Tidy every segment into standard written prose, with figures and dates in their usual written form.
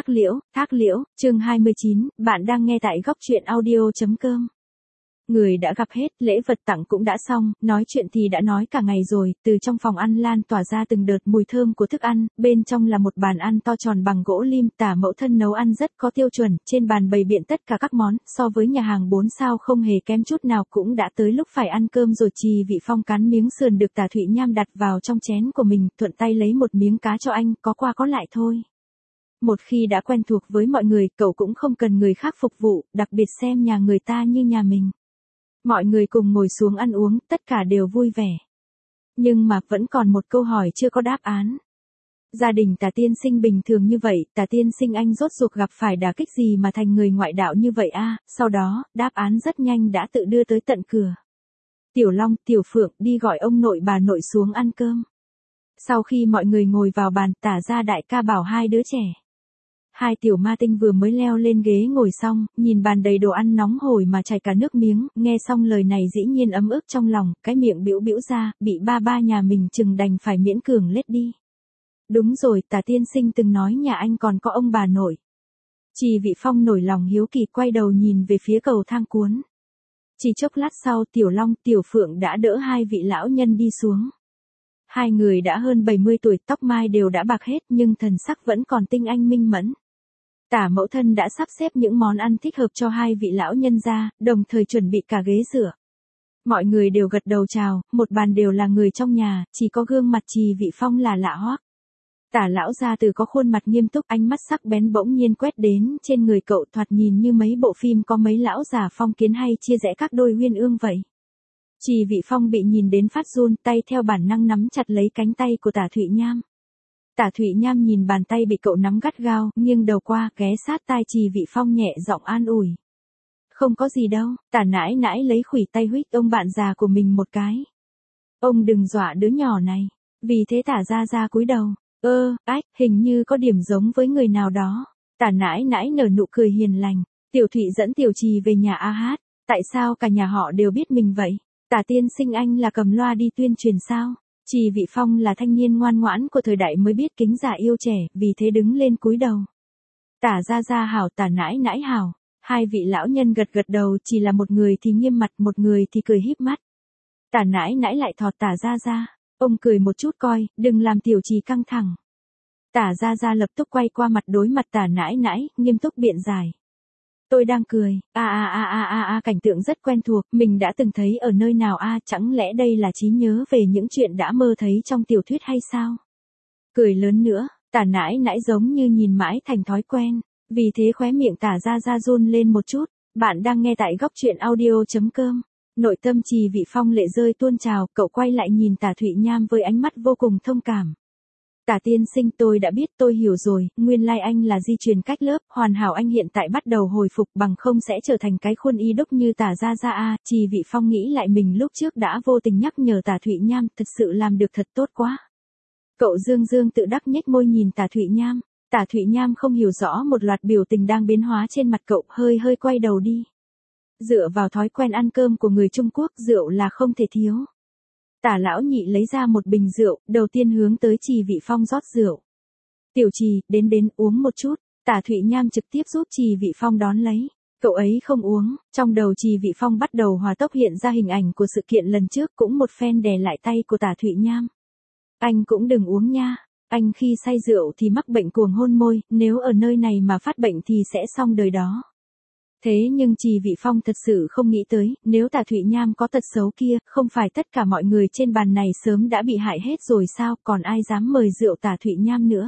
Thác liễu, chương 29, bạn đang nghe tại góc truyện audio.com. Người đã gặp hết, lễ vật tặng cũng đã xong, nói chuyện thì đã nói cả ngày rồi, từ trong phòng ăn lan tỏa ra từng đợt mùi thơm của thức ăn, bên trong là một bàn ăn to tròn bằng gỗ lim, Tả mẫu thân nấu ăn rất có tiêu chuẩn, trên bàn bày biện tất cả các món, so với nhà hàng 4 sao không hề kém chút nào, cũng đã tới lúc phải ăn cơm rồi. Trì Vị Phong cắn miếng sườn được Tả Thụy Nham đặt vào trong chén của mình, thuận tay lấy một miếng cá cho anh, có qua có lại thôi. Một khi đã quen thuộc với mọi người, cậu cũng không cần người khác phục vụ, đặc biệt xem nhà người ta như nhà mình. Mọi người cùng ngồi xuống ăn uống, tất cả đều vui vẻ. Nhưng mà vẫn còn một câu hỏi chưa có đáp án. Gia đình Tả tiên sinh bình thường như vậy, Tả tiên sinh anh rốt cuộc gặp phải đả kích gì mà thành người ngoại đạo như vậy a? Sau đó, đáp án rất nhanh đã tự đưa tới tận cửa. Tiểu Long, Tiểu Phượng đi gọi ông nội bà nội xuống ăn cơm. Sau khi mọi người ngồi vào bàn, Tả gia đại ca bảo hai đứa trẻ. Hai tiểu ma tinh vừa mới leo lên ghế ngồi xong, nhìn bàn đầy đồ ăn nóng hổi mà chảy cả nước miếng, nghe xong lời này dĩ nhiên ấm ức trong lòng, cái miệng bĩu bĩu ra, bị ba nhà mình chừng đành phải miễn cường lết đi. Đúng rồi, Tả tiên sinh từng nói nhà anh còn có ông bà nội. Trì Vị Phong nổi lòng hiếu kỳ quay đầu nhìn về phía cầu thang cuốn. Chỉ chốc lát sau, Tiểu Long, Tiểu Phượng đã đỡ hai vị lão nhân đi xuống. Hai người đã hơn 70 tuổi, tóc mai đều đã bạc hết nhưng thần sắc vẫn còn tinh anh minh mẫn. Tả mẫu thân đã sắp xếp những món ăn thích hợp cho hai vị lão nhân ra, đồng thời chuẩn bị cả ghế dựa. Mọi người đều gật đầu chào, một bàn đều là người trong nhà, chỉ có gương mặt Trì Vị Phong là lạ hoắc. Tả lão gia tử có khuôn mặt nghiêm túc, ánh mắt sắc bén bỗng nhiên quét đến trên người cậu, thoạt nhìn như mấy bộ phim có mấy lão già phong kiến hay chia rẽ các đôi uyên ương vậy. Trì Vị Phong bị nhìn đến phát run, tay theo bản năng nắm chặt lấy cánh tay của Tả Thụy Nham. Tả Thụy Nham nhìn bàn tay bị cậu nắm gắt gao, nghiêng đầu qua, ghé sát tai Trì Vị Phong nhẹ giọng an ủi. Không có gì đâu, Tả nãi nãi lấy khuỷu tay huých ông bạn già của mình một cái. Ông đừng dọa đứa nhỏ này. Vì thế Tả gia cúi đầu. Hình như có điểm giống với người nào đó. Tả nãi nãi nở nụ cười hiền lành. Tiểu Thụy dẫn Tiểu Trì về nhà a hát. Tại sao cả nhà họ đều biết mình vậy? Tả tiên sinh anh là cầm loa đi tuyên truyền sao? Trì Vị Phong là thanh niên ngoan ngoãn của thời đại mới biết kính già yêu trẻ, vì thế đứng lên cúi đầu. Tả gia hảo, Tả nãi nãi hảo. Hai vị lão nhân gật đầu, chỉ là một người thì nghiêm mặt, một người thì cười híp mắt. Tả nãi nãi lại thọt Tả gia. Ông cười một chút coi, đừng làm Tiểu Trì căng thẳng. Tả gia lập tức quay qua mặt đối mặt Tả nãi nãi, nghiêm túc biện giải. Tôi đang cười, cảnh tượng rất quen thuộc, mình đã từng thấy ở nơi nào chẳng lẽ đây là trí nhớ về những chuyện đã mơ thấy trong tiểu thuyết hay sao? Cười lớn nữa, Tả nãi nãi giống như nhìn mãi thành thói quen, vì thế khóe miệng Tả gia run lên một chút. Bạn đang nghe tại góc truyện audio.com. Nội tâm Trì Vị Phong lệ rơi tuôn trào, cậu quay lại nhìn Tả Thụy Nham với ánh mắt vô cùng thông cảm. Tả tiên sinh, tôi đã biết, tôi hiểu rồi, nguyên lai anh là di truyền cách lớp, hoàn hảo, anh hiện tại bắt đầu hồi phục, bằng không sẽ trở thành cái khuôn y đúc như Tả gia. Trì Vị Phong nghĩ lại mình lúc trước đã vô tình nhắc nhở Tả Thụy Nham, thật sự làm được thật tốt quá. Cậu dương tự đắc nhếch môi nhìn Tả Thụy Nham. Tả Thụy Nham không hiểu rõ một loạt biểu tình đang biến hóa trên mặt cậu, hơi quay đầu đi. Dựa vào thói quen ăn cơm của người Trung Quốc, rượu là không thể thiếu. Tả lão nhị lấy ra một bình rượu, đầu tiên hướng tới Trì Vị Phong rót rượu. Tiểu Trì, đến uống một chút. Tả Thụy Nham trực tiếp giúp Trì Vị Phong đón lấy. Cậu ấy không uống, trong đầu Trì Vị Phong bắt đầu hòa tốc hiện ra hình ảnh của sự kiện lần trước, cũng một phen đè lại tay của Tả Thụy Nham. Anh cũng đừng uống nha, anh khi say rượu thì mắc bệnh cuồng hôn môi, nếu ở nơi này mà phát bệnh thì sẽ xong đời đó. Thế nhưng Trì Vị Phong thật sự không nghĩ tới, nếu Tả Thụy Nham có tật xấu kia, không phải tất cả mọi người trên bàn này sớm đã bị hại hết rồi sao, còn ai dám mời rượu Tả Thụy Nham nữa.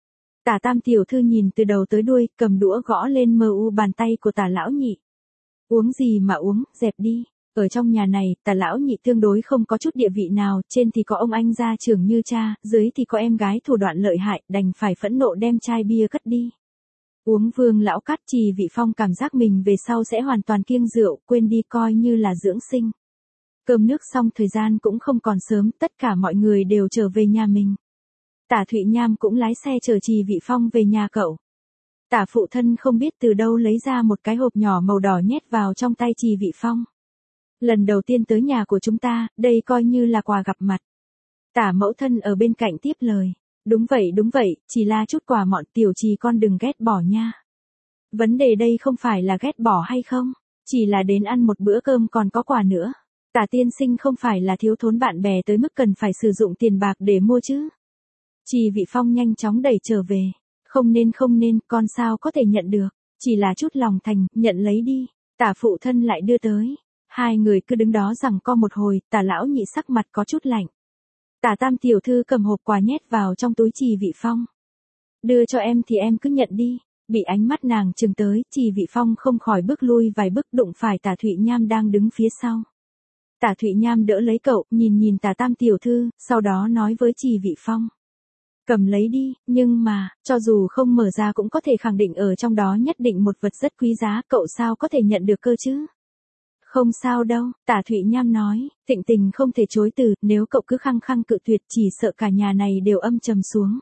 Tả tam tiểu thư nhìn từ đầu tới đuôi, cầm đũa gõ lên bàn tay của Tả lão nhị. Uống gì mà uống, dẹp đi. Ở trong nhà này, Tả lão nhị tương đối không có chút địa vị nào, trên thì có ông anh gia trưởng như cha, dưới thì có em gái thủ đoạn lợi hại, đành phải phẫn nộ đem chai bia cất đi. Uống Vương lão cắt. Trì Vị Phong cảm giác mình về sau sẽ hoàn toàn kiêng rượu, quên đi coi như là dưỡng sinh. Cơm nước xong, thời gian cũng không còn sớm, tất cả mọi người đều trở về nhà mình. Tả Thụy Nham cũng lái xe chở Trì Vị Phong về nhà cậu. Tả phụ thân không biết từ đâu lấy ra một cái hộp nhỏ màu đỏ nhét vào trong tay Trì Vị Phong. Lần đầu tiên tới nhà của chúng ta, đây coi như là quà gặp mặt. Tả mẫu thân ở bên cạnh tiếp lời. Đúng vậy, chỉ là chút quà mọn tiểu trì con đừng ghét bỏ nha. Vấn đề đây không phải là ghét bỏ hay không, chỉ là đến ăn một bữa cơm còn có quà nữa. Tả tiên sinh không phải là thiếu thốn bạn bè tới mức cần phải sử dụng tiền bạc để mua chứ. Trì Vị Phong nhanh chóng đẩy trở về. Không nên, con sao có thể nhận được. Chỉ là chút lòng thành, nhận lấy đi. Tả phụ thân lại đưa tới. Hai người cứ đứng đó giằng co một hồi, Tả lão nhị sắc mặt có chút lạnh. Tả tam tiểu thư cầm hộp quà nhét vào trong túi Trì Vị Phong. Đưa cho em thì em cứ nhận đi. Bị ánh mắt nàng chừng tới, Trì Vị Phong không khỏi bước lui vài bước đụng phải Tả Thụy Nham đang đứng phía sau. Tả Thụy Nham đỡ lấy cậu, nhìn Tả tam tiểu thư, sau đó nói với Trì Vị Phong. Cầm lấy đi, nhưng mà, cho dù không mở ra cũng có thể khẳng định ở trong đó nhất định một vật rất quý giá, cậu sao có thể nhận được cơ chứ? Không sao đâu, Tả Thụy Nham nói, Thịnh Tình không thể chối từ, nếu cậu cứ khăng khăng cự tuyệt chỉ sợ cả nhà này đều âm trầm xuống.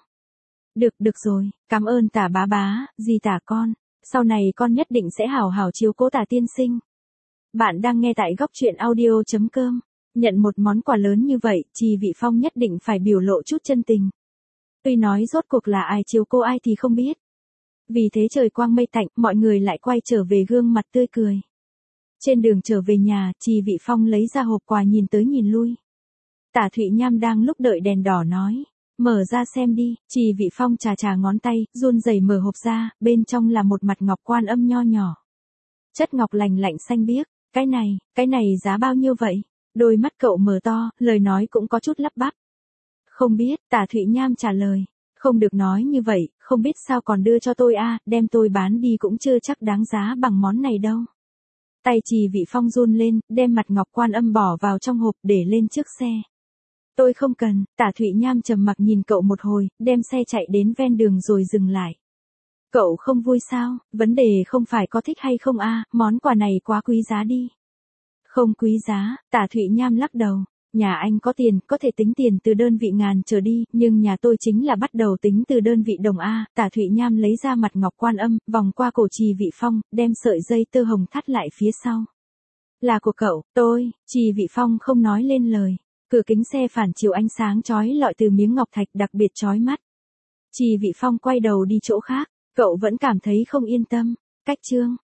Được rồi, cảm ơn Tả bá, dì Tả con, sau này con nhất định sẽ hảo hảo chiếu cố Tả tiên sinh. Bạn đang nghe tại góc truyện audio.com, nhận một món quà lớn như vậy, Trì Vị Phong nhất định phải biểu lộ chút chân tình. Tuy nói rốt cuộc là ai chiếu cô ai thì không biết. Vì thế trời quang mây tạnh, mọi người lại quay trở về gương mặt tươi cười. Trên đường trở về nhà, Trì Vị Phong lấy ra hộp quà nhìn tới nhìn lui. Tả Thụy Nham đang lúc đợi đèn đỏ nói, mở ra xem đi, Trì Vị Phong chà ngón tay, run rẩy mở hộp ra, bên trong là một mặt ngọc Quan Âm nho nhỏ. Chất ngọc lành lạnh xanh biếc, cái này giá bao nhiêu vậy? Đôi mắt cậu mở to, lời nói cũng có chút lắp bắp. Không biết, Tả Thụy Nham trả lời. Không được nói như vậy, không biết sao còn đưa cho tôi đem tôi bán đi cũng chưa chắc đáng giá bằng món này đâu. Tay Trì Vị Phong run lên, đem mặt ngọc Quan Âm bỏ vào trong hộp để lên trước xe. Tôi không cần, Tả Thụy Nham trầm mặc nhìn cậu một hồi, đem xe chạy đến ven đường rồi dừng lại. Cậu không vui sao, vấn đề không phải có thích hay không món quà này quá quý giá đi. Không quý giá, Tả Thụy Nham lắc đầu. Nhà anh có tiền, có thể tính tiền từ đơn vị ngàn trở đi, nhưng nhà tôi chính là bắt đầu tính từ đơn vị đồng Tả Thụy Nham lấy ra mặt ngọc Quan Âm, vòng qua cổ Trì Vị Phong, đem sợi dây tơ hồng thắt lại phía sau. Là của cậu, Trì Vị Phong không nói lên lời. Cửa kính xe phản chiếu ánh sáng chói lọi từ miếng ngọc thạch đặc biệt chói mắt. Trì Vị Phong quay đầu đi chỗ khác, cậu vẫn cảm thấy không yên tâm. Cách chương